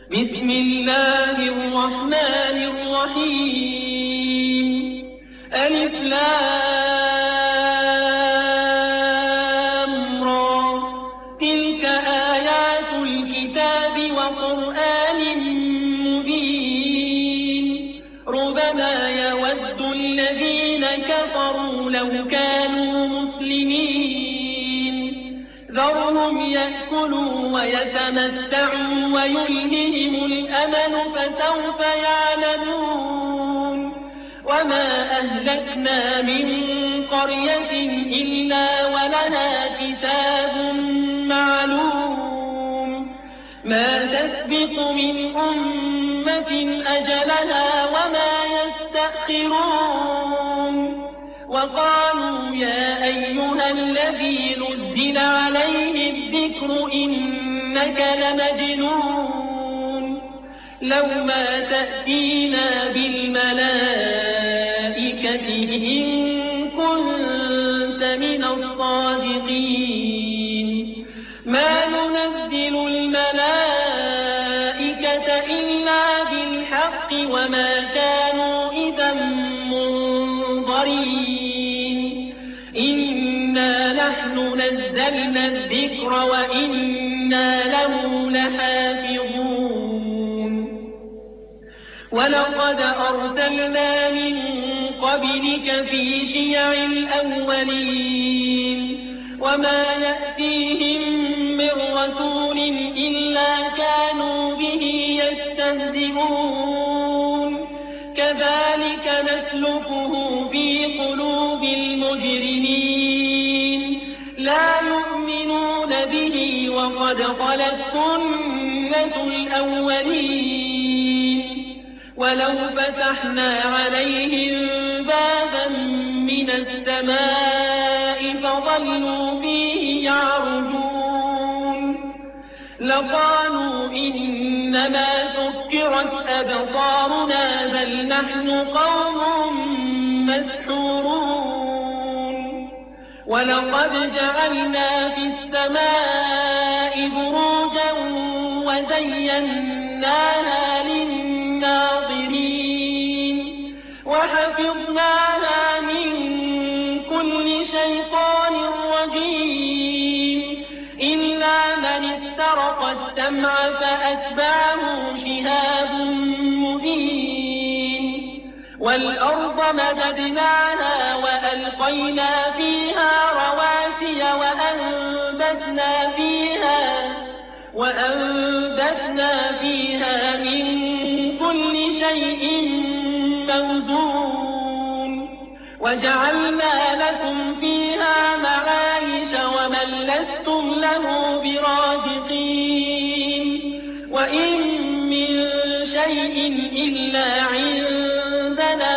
بسم الله الرحمن الرحيم ألف لام را تلك آيات الكتاب وقرآن مبين ربما يود الذين كفروا لو كانوا مسلمين ذرهم يأكلوا ويتمتعوا ويلههم الأمل فسوف يعلمون وما أهلكنا من قرية إلا ولها كتاب معلوم ما تسبق من أمة أجلها وما يستأخرون وقالوا يا أيها الذي نزل عليه الذكر إنك لمجنون لو ما تأتينا بالملائكة إن كنت من الصادقين ما ننزل الملائكة إلا بالحق وما كانوا إذا منظرين إنا نحن نزلنا الذكر وإنا له لحافظون ولقد أرسلنا من قبلك في شيع الأولين وما يأتيهم من رسول إلا كانوا به يستهزئون كذلك نسلكه في قلوب المجرمين لا يؤمنون به وقد خلت سنة الأولين ولو فتحنا عليهم بابا من السماء فظلوا فيه يعرجون لقالوا إنما سكرت أبصارنا بل نحن قوم مسحورون ولقد جعلنا في السماء بروجا وزيناها للناظرين وحفظناها من كل شيطان رجيم إلا من استرق السمع فأتبعه شهاب مبين والأرض مددناها وألقينا فيها رواسي وأنبتنا فيها من كل شيء موزون وجعلنا لكم فيها معايش ومن لستم له برازقين وإن من شيء إلا عندنا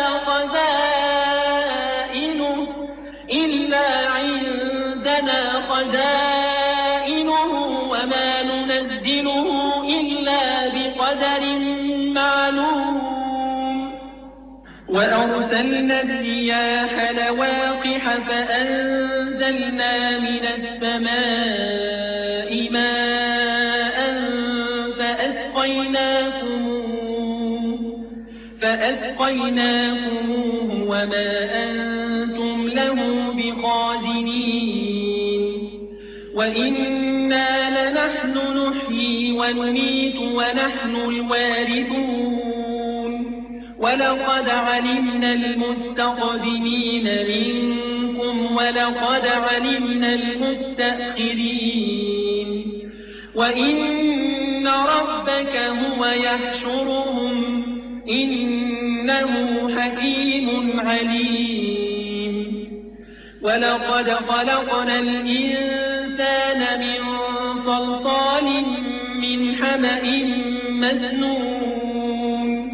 خزائنه وما ننزله إلا بقدر معلوم وأرسلنا الرياح لواقح فأنزلنا من السماء ماء فأسقيناكموه وما أنتم له بخازنين وإنا لنحن نحيي ونميت ونحن الوارثون ولقد علمنا المستقدمين منكم ولقد علمنا المستأخرين وإن ربك هو يحشرهم إنه حكيم عليم ولقد خلقنا الإنسان من صلصال من حمأ مسنون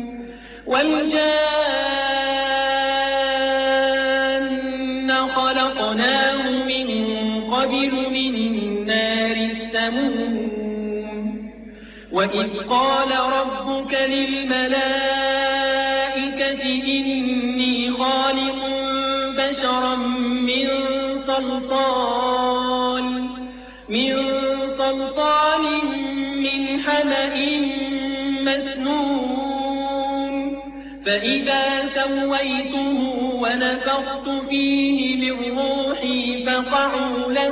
والجان خلقناه من قبل من نار السموم وإذ قال ربك للملائكة إني خالق بشرا من صلصال من حمأ مسنون فإذا سويته ونفخت فيه من روحي فقعوا له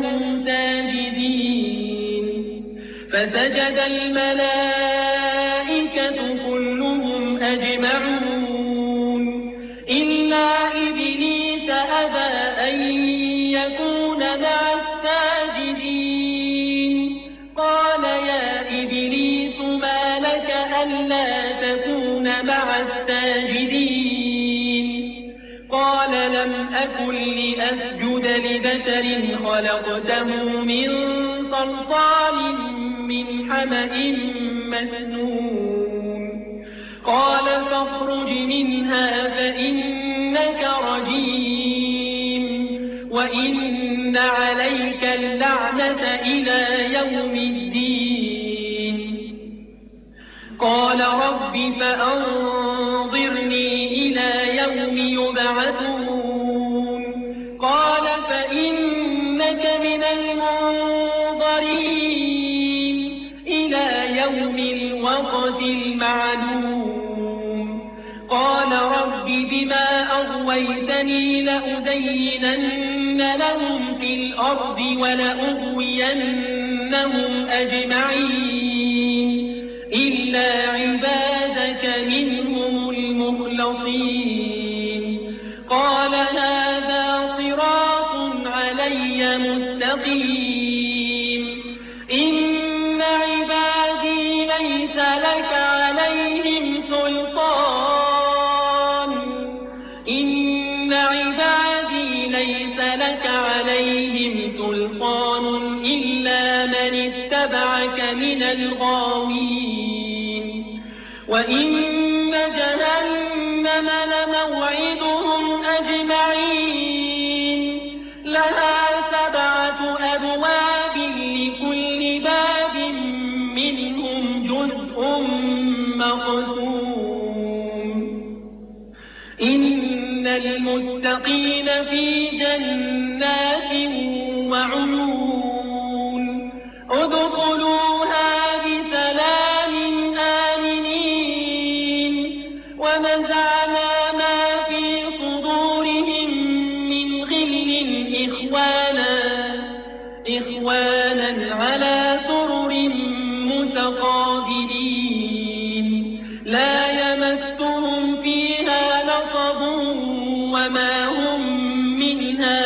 ساجدين فسجد الملائكة كلهم أجمعون إلا إبليس أبى أن يكون مع الساجدين قال يا إبليس ما لك ألا تكون مع الساجدين قال لم أكن لأسجد لبشر خلقته من صلصال من حمأ مسنون قال فاخرج منها فإنك رجيم وإن عليك اللعنة إلى يوم الدين قال رب فأنظرني إلى يوم يبعثون قال فإنك من المنظرين إلى يوم الوقت المعلوم قال رب بما أغويتني لأزينن لهم في الأرض ولأغوينهم أجمعين إلا عبادك منهم المخلصين قال هذا صراط علي مستقيم إن عبادي ليس لك عليهم سلطان إلا من اتبعك من الغاوين وإن جهنم لموعدهم أجمعين لها 7 أبواب لكل باب منهم جزء مقسوم إن المتقين في جنات وعيون ادخلوها بسلام آمنين ونزعنا ما في صدورهم من غل إخوانا على سرر متقابلين لا يمسهم فيها نصب وما هم منها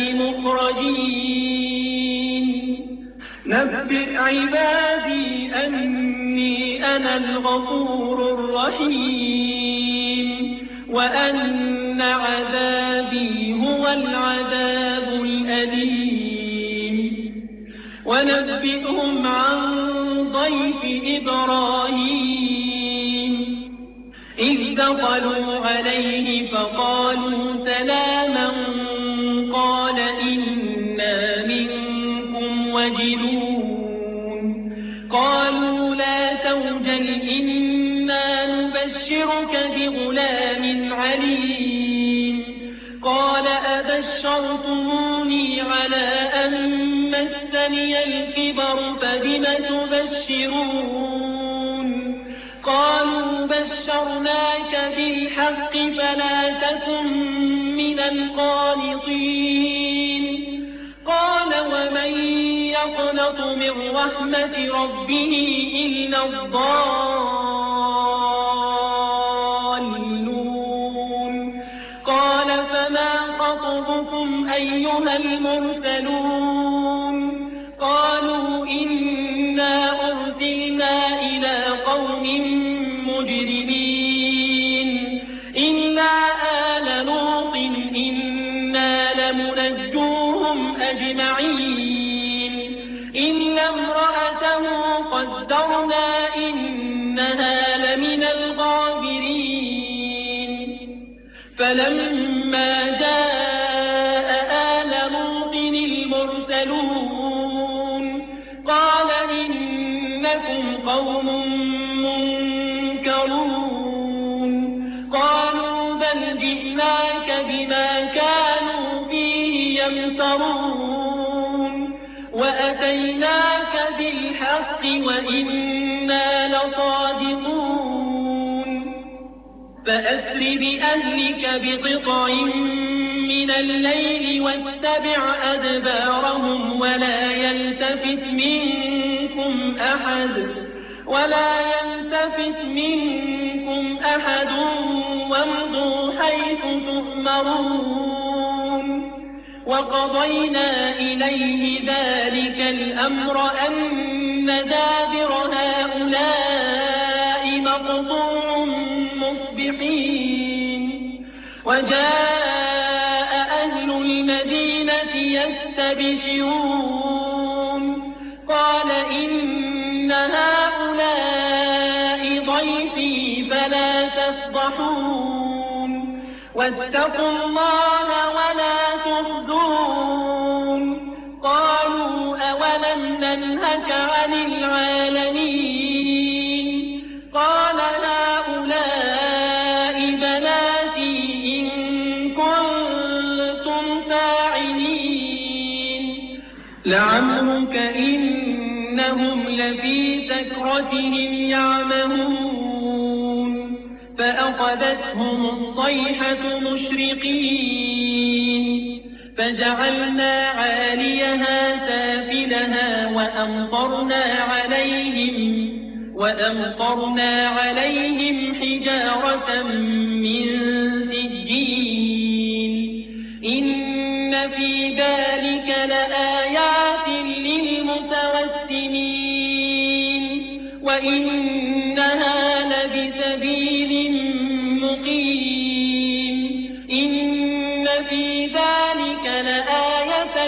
بمخرجين نبئ عبادي أني أنا الغفور الرحيم وأن عذابي هو العذاب الأليم ونبئهم عن ضيف إبراهيم إذ دخلوا عليه فقالوا سلاما قال إنا منكم وجلون قالوا لا توجل إنا نبشرك بغلام عليم قال أبشرتموني على أن مسني الكبر فبم تبشرون قالوا بشرناك بالحق فلا تكن من القانطين قال ومن يقنط من رحمة ربه إلا الضالون قال فما خطبكم أيها المرسلون قالوا إنا أرسلنا إلى قوم مجرمين إلا آل لوط إنا لمنجوهم أجمعين إلا امرأته قدرنا إنها لمن الغابرين فلما جاء آل لوط المرسلون قال إنكم قوم منكرون قالوا بل جئناك بما كانوا فيه يمترون وأتيناك بالحق وإنا لصادقون فأسر بأهلك بقطع من الليل واتبع أدبارهم ولا يلتفت منكم أحد وامضوا حيث تؤمرون وقضينا إليه ذلك الأمر أن دابر هؤلاء مقطوع مصبحين وجاء أهل المدينة يستبشرون قال إن هؤلاء ضيفي فلا تفضحون واتقوا الله ولا تخزون قالوا أولم ننهك عن العالمين قال هؤلاء بناتي إن كنتم فاعلين لعمرك إنهم لفي سكرتهم يعمهون فأخذتهم الصيحة مشرقين فجعلنا عاليها سافلها وأمطرنا عليهم حجارة من سجيل إن في ذلك لآيات للمتوسمين وإنها لبسبيل مقيم إن في ذلك لآية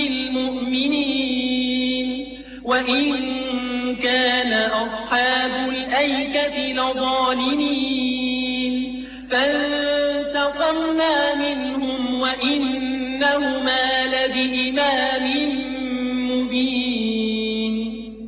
للمؤمنين وإن كان أصحاب الأيكة لظالمين فانتقمنا منهم وإنهما لبإمام مبين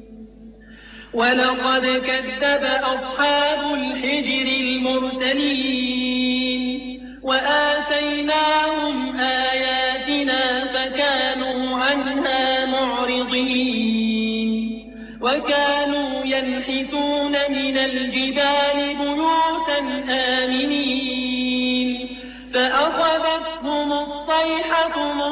ولقد كذب أصحاب الحجر المرسلين وآتيناهم آياتنا فكانوا عنها معرضين وكانوا ينحتون من الجبال بيوتا آمنين فأخذتهم الصيحة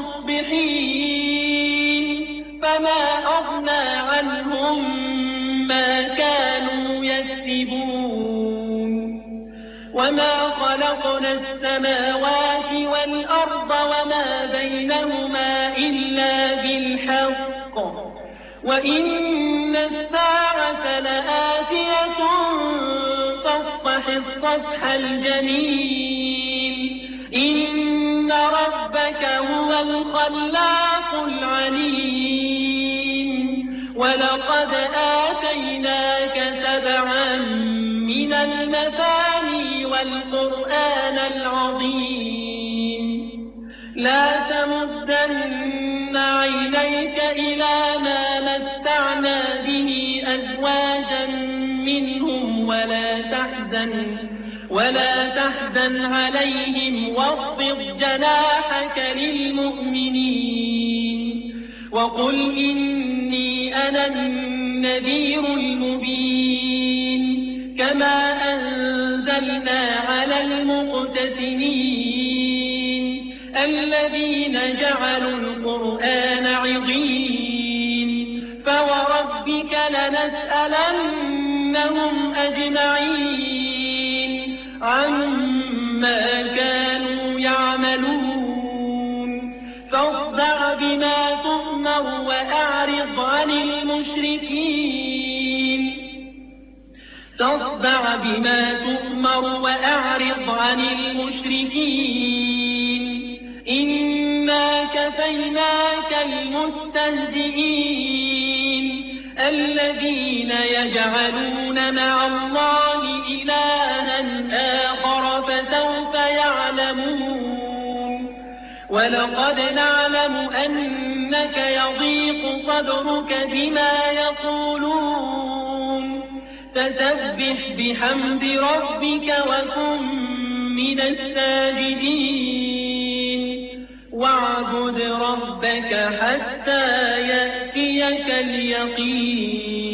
مصبحين فما أغنى عنهم ما كانوا يكسبون وما خلقنا السماوات والأرض وما بينهما إلا بالحق وإن الساعة لآتية فاصفح الصفح الجميل إن ربك هو الخلاق العليم ولقد آتيناك 7 من المثاني والقرآن العظيم لا تمدن عينيك إلى ما متعنا به أزواجا منهم ولا تحزن عليهم واخفض جناحك للمؤمنين وقل إني أنا النذير المبين كما أنزلنا على المقتسمين الذين جعلوا القرآن عضين فوربك لنسألنهم أجمعين عما كانوا يعملون فاصدع بما تؤمر وأعرض عن المشركين إنا كفيناك المستهزئين الذين يجعلون مع الله إلها آخر فسوف يعلمون ولقد نعلم أنك يضيق صدرك بما يقولون فسبح بحمد ربك وكن من الساجدين واعبد ربك حتى يأتيك اليقين